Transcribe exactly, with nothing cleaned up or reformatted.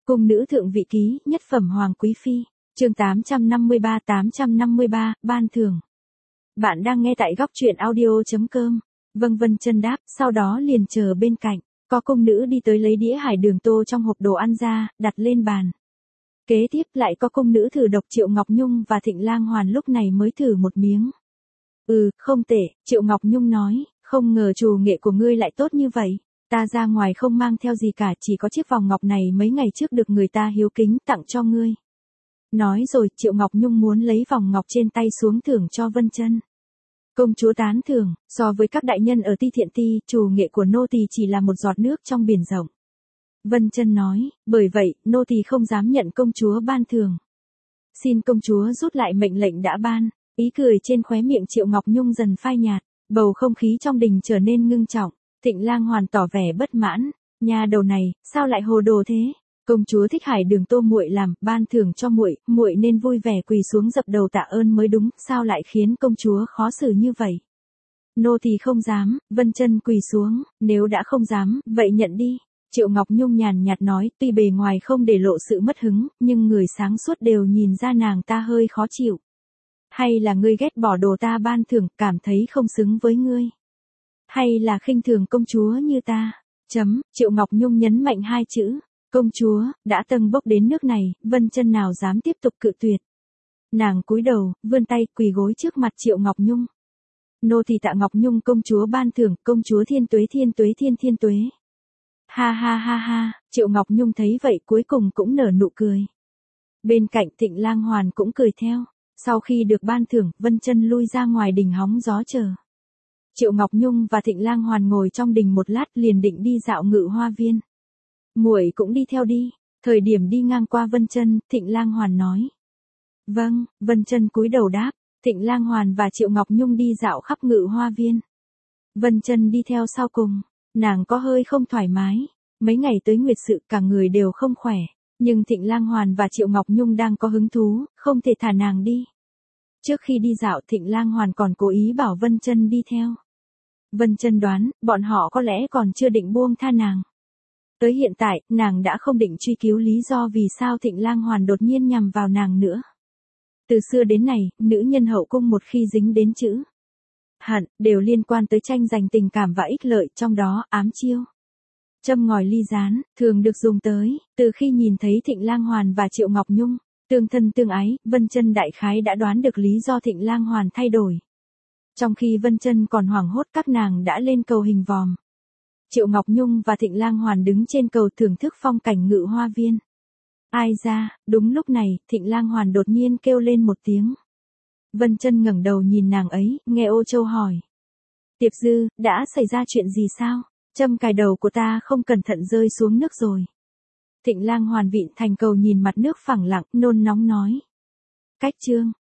Cung nữ thượng vị ký, nhất phẩm hoàng quý phi, chương tám trăm năm mươi ba tám trăm năm mươi ba, ban thưởng. Bạn đang nghe tại góc truyện audio.com. Vâng Vân Chân đáp, sau đó liền chờ bên cạnh, có cung nữ đi tới lấy đĩa hải đường tô trong hộp đồ ăn ra, đặt lên bàn. Kế tiếp lại có cung nữ thử độc Triệu Ngọc Nhung và Thịnh Lang Hoàn lúc này mới thử một miếng. Ừ, không tệ, Triệu Ngọc Nhung nói, không ngờ trù nghệ của ngươi lại tốt như vậy. Ta ra ngoài không mang theo gì cả, chỉ có chiếc vòng ngọc này mấy ngày trước được người ta hiếu kính tặng cho ngươi. Nói rồi, Triệu Ngọc Nhung muốn lấy vòng ngọc trên tay xuống thưởng cho Vân Chân. Công chúa tán thưởng, so với các đại nhân ở Ti Thiện Ti, trù nghệ của nô tỳ chỉ là một giọt nước trong biển rộng. Vân Chân nói, bởi vậy, nô tỳ không dám nhận công chúa ban thưởng. Xin công chúa rút lại mệnh lệnh đã ban. Ý cười trên khóe miệng Triệu Ngọc Nhung dần phai nhạt, bầu không khí trong đình trở nên ngưng trọng. Thịnh Lang Hoàn tỏ vẻ bất mãn, nhà đầu này, sao lại hồ đồ thế? Công chúa thích hải đường tô muội làm, ban thưởng cho muội, muội nên vui vẻ quỳ xuống dập đầu tạ ơn mới đúng, sao lại khiến công chúa khó xử như vậy? Nô tỳ không dám. Vân Chân quỳ xuống, nếu đã không dám, vậy nhận đi. Triệu Ngọc Nhung nhàn nhạt nói, tuy bề ngoài không để lộ sự mất hứng, nhưng người sáng suốt đều nhìn ra nàng ta hơi khó chịu. Hay là ngươi ghét bỏ đồ ta ban thưởng, cảm thấy không xứng với ngươi? Hay là khinh thường công chúa như ta? Chấm, Triệu Ngọc Nhung nhấn mạnh hai chữ, công chúa, đã tâng bốc đến nước này, Vân Chân nào dám tiếp tục cự tuyệt. Nàng cúi đầu, vươn tay, quỳ gối trước mặt Triệu Ngọc Nhung. Nô tỳ tạ Ngọc Nhung công chúa ban thưởng, công chúa thiên tuế thiên tuế thiên thiên tuế. Ha ha ha ha, Triệu Ngọc Nhung thấy vậy cuối cùng cũng nở nụ cười. Bên cạnh Thịnh Lang Hoàn cũng cười theo. Sau khi được ban thưởng, Vân Chân lui ra ngoài đình hóng gió chờ. Triệu Ngọc Nhung và Thịnh Lang Hoàn ngồi trong đình một lát liền định đi dạo ngự hoa viên. Muội cũng đi theo đi. Thời điểm đi ngang qua Vân Chân, Thịnh Lang Hoàn nói. Vâng, Vân Chân cúi đầu đáp. Thịnh Lang Hoàn và Triệu Ngọc Nhung đi dạo khắp ngự hoa viên. Vân Chân đi theo sau cùng. Nàng có hơi không thoải mái. Mấy ngày tới nguyệt sự cả người đều không khỏe. Nhưng Thịnh Lang Hoàn và Triệu Ngọc Nhung đang có hứng thú, không thể thả nàng đi. Trước khi đi dạo, Thịnh Lang Hoàn còn cố ý bảo Vân Chân đi theo. Vân Chân đoán, bọn họ có lẽ còn chưa định buông tha nàng. Tới hiện tại, nàng đã không định truy cứu lý do vì sao Thịnh Lang Hoàn đột nhiên nhằm vào nàng nữa. Từ xưa đến nay, nữ nhân hậu cung một khi dính đến chữ hận, đều liên quan tới tranh giành tình cảm và ích lợi, trong đó ám chiêu. Châm ngòi ly gián, thường được dùng tới, từ khi nhìn thấy Thịnh Lang Hoàn và Triệu Ngọc Nhung, tương thân tương ái, Vân Chân đại khái đã đoán được lý do Thịnh Lang Hoàn thay đổi. Trong khi Vân Chân còn hoảng hốt, các nàng đã lên cầu hình vòm. Triệu Ngọc Nhung và Thịnh Lang Hoàn đứng trên cầu thưởng thức phong cảnh ngự hoa viên. Ai ra, đúng lúc này, Thịnh Lang Hoàn đột nhiên kêu lên một tiếng. Vân Chân ngẩng đầu nhìn nàng ấy, nghe Ô Châu hỏi. Tiệp Dư, đã xảy ra chuyện gì sao? Châm cài đầu của ta không cẩn thận rơi xuống nước rồi. Thịnh Lang Hoàn vịn thành cầu nhìn mặt nước phẳng lặng, nôn nóng nói. Cách chương,